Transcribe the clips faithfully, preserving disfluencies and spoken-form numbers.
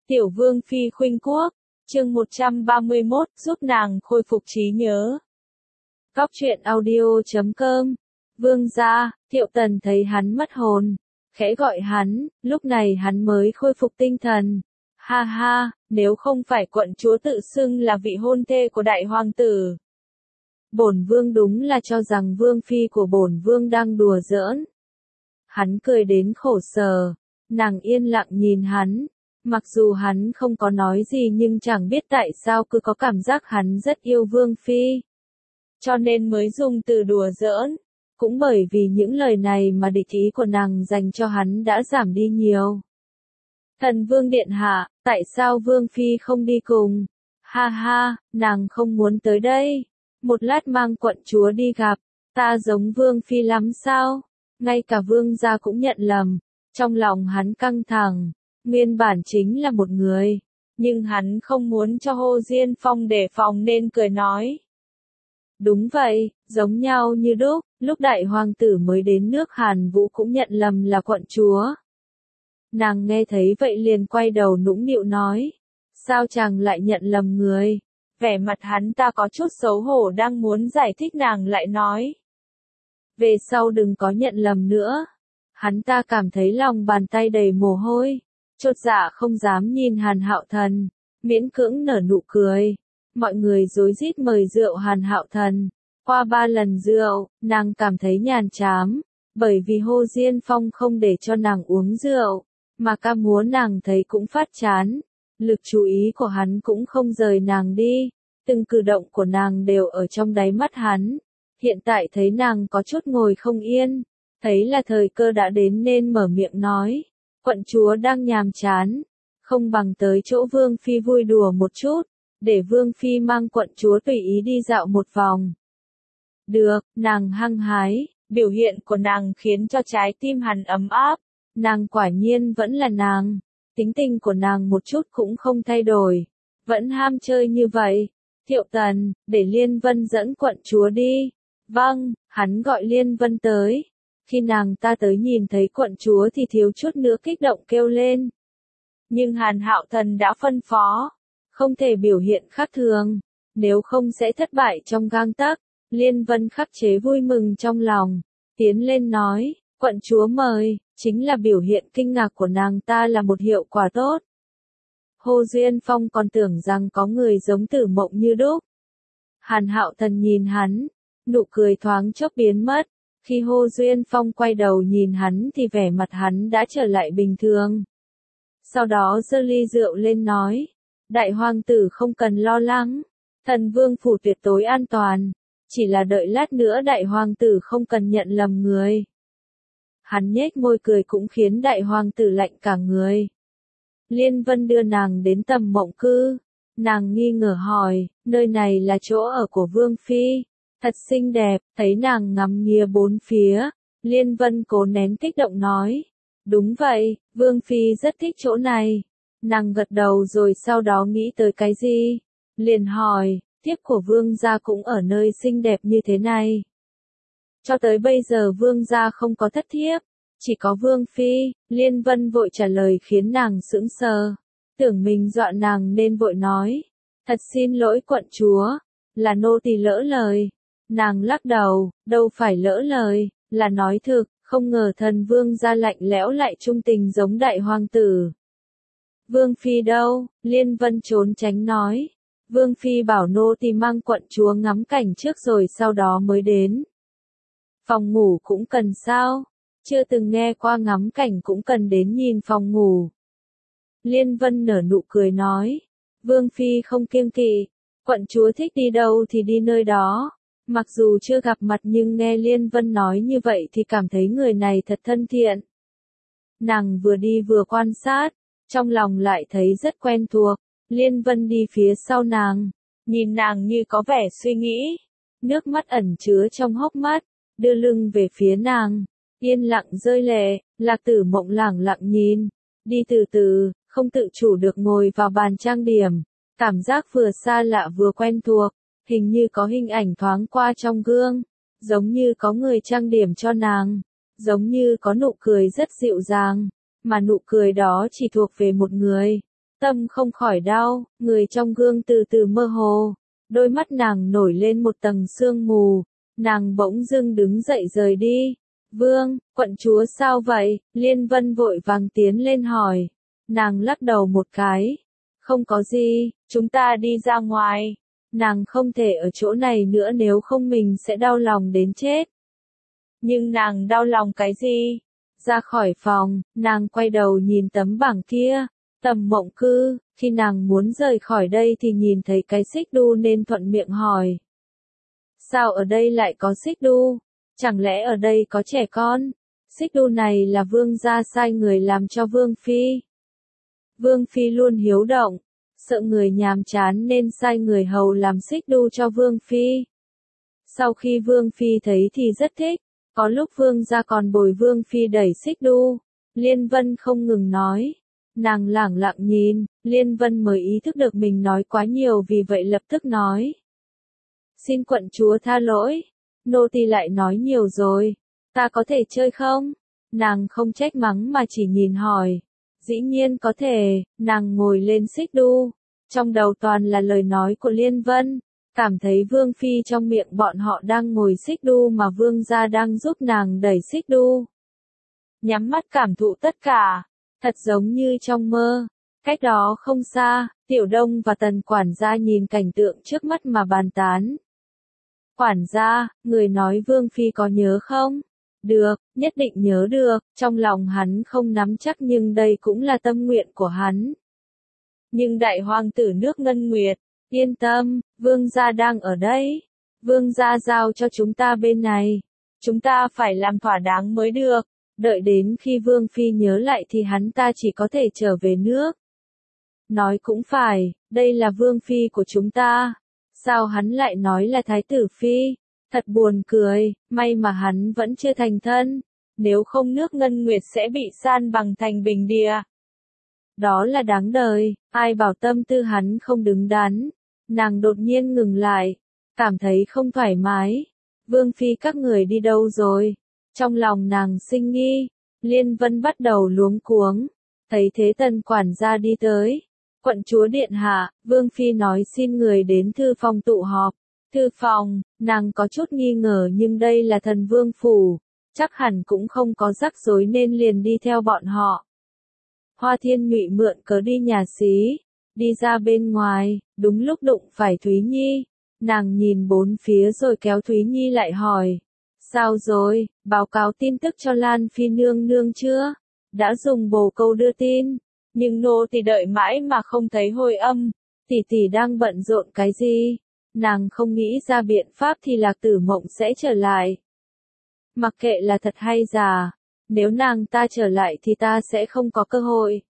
Tiểu Vương Phi khuynh quốc, chương một trăm ba mươi mốt, giúp nàng khôi phục trí nhớ. Góc truyện audio chấm com. Vương gia, Thiệu Tần thấy hắn mất hồn, khẽ gọi hắn, lúc này hắn mới khôi phục tinh thần. Ha ha, nếu không phải quận chúa tự xưng là vị hôn thê của đại hoàng tử. Bổn vương đúng là cho rằng vương phi của bổn vương đang đùa giỡn. Hắn cười đến khổ sở, nàng yên lặng nhìn hắn. Mặc dù hắn không có nói gì nhưng chẳng biết tại sao cứ có cảm giác hắn rất yêu Vương Phi. Cho nên mới dùng từ đùa giỡn. Cũng bởi vì những lời này mà địch ý của nàng dành cho hắn đã giảm đi nhiều. Thần Vương Điện Hạ, tại sao Vương Phi không đi cùng? Ha ha, nàng không muốn tới đây. Một lát mang quận chúa đi gặp, ta giống Vương Phi lắm sao? Ngay cả Vương gia cũng nhận lầm. Trong lòng hắn căng thẳng. Nguyên bản chính là một người, nhưng hắn không muốn cho Hồ Diên Phong đề phòng nên cười nói. Đúng vậy, giống nhau như đúc, lúc đại hoàng tử mới đến nước Hàn Vũ cũng nhận lầm là quận chúa. Nàng nghe thấy vậy liền quay đầu nũng nịu nói, sao chàng lại nhận lầm người? Vẻ mặt hắn ta có chút xấu hổ đang muốn giải thích nàng lại nói. Về sau đừng có nhận lầm nữa. Hắn ta cảm thấy lòng bàn tay đầy mồ hôi. Chột dạ không dám nhìn Hàn Hạo Thần, miễn cưỡng nở nụ cười. Mọi người rối rít mời rượu Hàn Hạo Thần. Qua ba lần rượu, nàng cảm thấy nhàn chán, bởi vì Hồ Diên Phong không để cho nàng uống rượu, mà ca múa nàng thấy cũng phát chán. Lực chú ý của hắn cũng không rời nàng đi, từng cử động của nàng đều ở trong đáy mắt hắn. Hiện tại thấy nàng có chút ngồi không yên, thấy là thời cơ đã đến nên mở miệng nói. Quận chúa đang nhàm chán, không bằng tới chỗ Vương Phi vui đùa một chút, để Vương Phi mang quận chúa tùy ý đi dạo một vòng. Được, nàng hăng hái, biểu hiện của nàng khiến cho trái tim hắn ấm áp, nàng quả nhiên vẫn là nàng, tính tình của nàng một chút cũng không thay đổi, vẫn ham chơi như vậy. Thiệu Tần, để Liên Vân dẫn quận chúa đi. Vâng, hắn gọi Liên Vân tới. Khi nàng ta tới nhìn thấy quận chúa thì thiếu chút nữa kích động kêu lên. Nhưng Hàn Hạo Thần đã phân phó, không thể biểu hiện khác thường, nếu không sẽ thất bại trong gang tấc. Liên Vân khắc chế vui mừng trong lòng, tiến lên nói, quận chúa mời, chính là biểu hiện kinh ngạc của nàng ta là một hiệu quả tốt. Hồ Diên Phong còn tưởng rằng có người giống Tử Mộng như đúc. Hàn Hạo Thần nhìn hắn, nụ cười thoáng chốc biến mất. Khi Hồ Duyên Phong quay đầu nhìn hắn thì vẻ mặt hắn đã trở lại bình thường. Sau đó giơ ly rượu lên nói, đại hoàng tử không cần lo lắng, thần vương phủ tuyệt đối an toàn, chỉ là đợi lát nữa đại hoàng tử không cần nhận lầm người. Hắn nhếch môi cười cũng khiến đại hoàng tử lạnh cả người. Liên Vân đưa nàng đến Tầm Mộng Cư, nàng nghi ngờ hỏi, nơi này là chỗ ở của Vương Phi. Thật xinh đẹp, thấy nàng ngắm nghía bốn phía, Liên Vân cố nén kích động nói. Đúng vậy, Vương Phi rất thích chỗ này. Nàng gật đầu rồi sau đó nghĩ tới cái gì? Liền hỏi, thiếp của Vương gia cũng ở nơi xinh đẹp như thế này. Cho tới bây giờ Vương gia không có thất thiếp, chỉ có Vương Phi. Liên Vân vội trả lời khiến nàng sững sờ. Tưởng mình dọa nàng nên vội nói. Thật xin lỗi quận chúa, là nô tỳ lỡ lời. Nàng lắc đầu, đâu phải lỡ lời, là nói thực, không ngờ thần vương gia lạnh lẽo lại trung tình giống đại hoàng tử. Vương Phi đâu? Liên Vân trốn tránh nói. Vương Phi bảo nô tỳ mang quận chúa ngắm cảnh trước rồi sau đó mới đến. Phòng ngủ cũng cần sao? Chưa từng nghe qua ngắm cảnh cũng cần đến nhìn phòng ngủ. Liên Vân nở nụ cười nói. Vương Phi không kiêng kỵ, quận chúa thích đi đâu thì đi nơi đó. Mặc dù chưa gặp mặt nhưng nghe Liên Vân nói như vậy thì cảm thấy người này thật thân thiện. Nàng vừa đi vừa quan sát, trong lòng lại thấy rất quen thuộc. Liên Vân đi phía sau nàng, nhìn nàng như có vẻ suy nghĩ. Nước mắt ẩn chứa trong hốc mắt, đưa lưng về phía nàng, yên lặng rơi lệ. Lạc Tử Mộng lẳng lặng nhìn, đi từ từ, không tự chủ được ngồi vào bàn trang điểm. Cảm giác vừa xa lạ vừa quen thuộc. Hình như có hình ảnh thoáng qua trong gương, giống như có người trang điểm cho nàng, giống như có nụ cười rất dịu dàng, mà nụ cười đó chỉ thuộc về một người. tâm không khỏi đau, người trong gương từ từ mơ hồ, đôi mắt nàng nổi lên một tầng sương mù, nàng bỗng dưng đứng dậy rời đi. Vương, quận chúa sao vậy? Liên Vân vội vàng tiến lên hỏi. Nàng lắc đầu một cái. Không có gì, chúng ta đi ra ngoài. Nàng không thể ở chỗ này nữa nếu không mình sẽ đau lòng đến chết. Nhưng nàng đau lòng cái gì? Ra khỏi phòng, nàng quay đầu nhìn tấm bảng kia. Tầm Mộng Cư, khi nàng muốn rời khỏi đây thì nhìn thấy cái xích đu nên thuận miệng hỏi. Sao ở đây lại có xích đu? Chẳng lẽ ở đây có trẻ con? Xích đu này là vương gia sai người làm cho vương phi. Vương phi luôn hiếu động, sợ người nhàm chán nên sai người hầu làm xích đu cho vương phi. Sau khi vương phi thấy thì rất thích, có lúc vương gia còn bồi vương phi đẩy xích đu. Liên Vân không ngừng nói. Nàng lẳng lặng nhìn, Liên Vân mới ý thức được mình nói quá nhiều vì vậy lập tức nói. Xin quận chúa tha lỗi, nô tỳ lại nói nhiều rồi, ta có thể chơi không? Nàng không trách mắng mà chỉ nhìn hỏi. Dĩ nhiên có thể, nàng ngồi lên xích đu, trong đầu toàn là lời nói của Liên Vân, cảm thấy vương phi trong miệng bọn họ đang ngồi xích đu mà vương gia đang giúp nàng đẩy xích đu. Nhắm mắt cảm thụ tất cả. Thật giống như trong mơ. Cách đó không xa, Tiểu Đông và Tần quản gia nhìn cảnh tượng trước mắt mà bàn tán. Quản gia, người nói Vương Phi có nhớ không? Được, nhất định nhớ được, trong lòng hắn không nắm chắc nhưng đây cũng là tâm nguyện của hắn. Nhưng đại hoàng tử nước Ngân Nguyệt, yên tâm, Vương gia đang ở đây. Vương gia giao cho chúng ta bên này. Chúng ta phải làm thỏa đáng mới được. Đợi đến khi Vương Phi nhớ lại thì hắn ta chỉ có thể trở về nước. Nói cũng phải, đây là Vương Phi của chúng ta. Sao hắn lại nói là Thái tử Phi? Thật buồn cười, may mà hắn vẫn chưa thành thân. Nếu không nước Ngân Nguyệt sẽ bị san bằng thành bình địa. Đó là đáng đời, ai bảo tâm tư hắn không đứng đắn. Nàng đột nhiên ngừng lại, cảm thấy không thoải mái. Vương Phi các người đi đâu rồi? Trong lòng nàng sinh nghi, Liên Vân bắt đầu luống cuống, thấy thế Tần quản gia đi tới. Quận chúa điện hạ, Vương Phi nói xin người đến thư phòng tụ họp. Thư phòng, nàng có chút nghi ngờ nhưng đây là thần vương phủ, chắc hẳn cũng không có rắc rối nên liền đi theo bọn họ. Hoa Thiên Nhụy mượn cớ đi nhà xí, đi ra bên ngoài, đúng lúc đụng phải Thúy Nhi. Nàng nhìn bốn phía rồi kéo Thúy Nhi lại hỏi. Sao rồi, báo cáo tin tức cho Lan Phi nương nương chưa? Đã dùng bồ câu đưa tin, nhưng nô tỳ đợi mãi mà không thấy hồi âm. Tỷ tỷ đang bận rộn cái gì? Nàng không nghĩ ra biện pháp thì Lạc Tử Mộng sẽ trở lại. Mặc kệ là thật hay giả, nếu nàng ta trở lại thì ta sẽ không có cơ hội.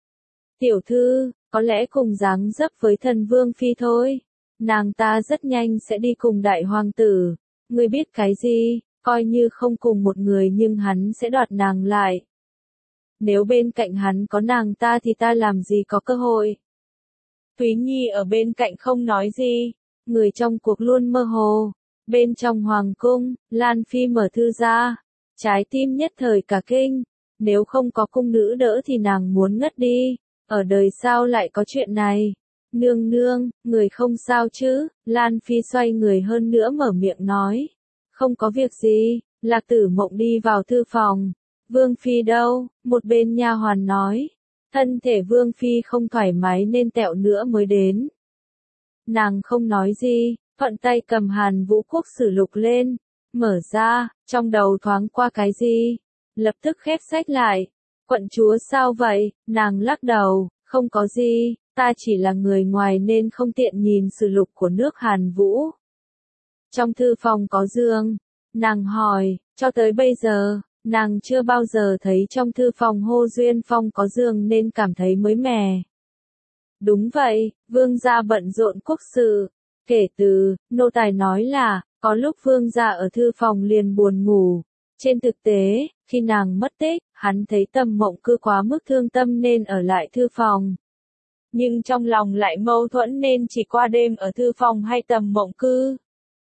Tiểu thư, có lẽ cùng dáng dấp với thần Vương Phi thôi. Nàng ta rất nhanh sẽ đi cùng đại hoàng tử. Ngươi biết cái gì? Coi như không cùng một người nhưng hắn sẽ đoạt nàng lại. Nếu bên cạnh hắn có nàng ta thì ta làm gì có cơ hội. Thúy Nhi ở bên cạnh không nói gì. Người trong cuộc luôn mơ hồ. Bên trong hoàng cung, Lan Phi mở thư ra. Trái tim nhất thời cả kinh. Nếu không có cung nữ đỡ thì nàng muốn ngất đi. Ở đời sao lại có chuyện này? Nương nương, người không sao chứ? Lan Phi xoay người hơn nữa mở miệng nói. Không có việc gì. Lạc Tử Mộng đi vào thư phòng. Vương Phi đâu? Một bên nha hoàn nói. Thân thể Vương Phi không thoải mái nên tẹo nữa mới đến. Nàng không nói gì, thuận tay cầm Hàn Vũ Quốc Sử lục lên. Mở ra, trong đầu thoáng qua cái gì. Lập tức khép sách lại. Quận chúa sao vậy? Nàng lắc đầu, không có gì, ta chỉ là người ngoài nên không tiện nhìn sử lục của nước Hàn Vũ. Trong thư phòng có giường. Nàng hỏi, cho tới bây giờ, nàng chưa bao giờ thấy trong thư phòng Hô Duyên Phong có giường nên cảm thấy mới mẻ. Đúng vậy, vương gia bận rộn quốc sự. Kể từ, nô tài nói là, có lúc vương gia ở thư phòng liền buồn ngủ. Trên thực tế, khi nàng mất tích, hắn thấy Tầm Mộng Cư quá mức thương tâm nên ở lại thư phòng. Nhưng trong lòng lại mâu thuẫn nên chỉ qua đêm ở thư phòng hay Tầm Mộng Cư.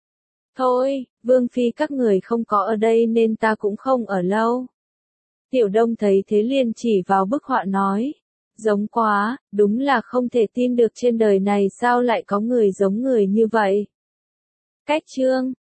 Thôi, Vương Phi các người không có ở đây nên ta cũng không ở lâu. Tiểu Đông thấy thế liền chỉ vào bức họa nói. Giống quá, đúng là không thể tin được trên đời này sao lại có người giống người như vậy. Cách chương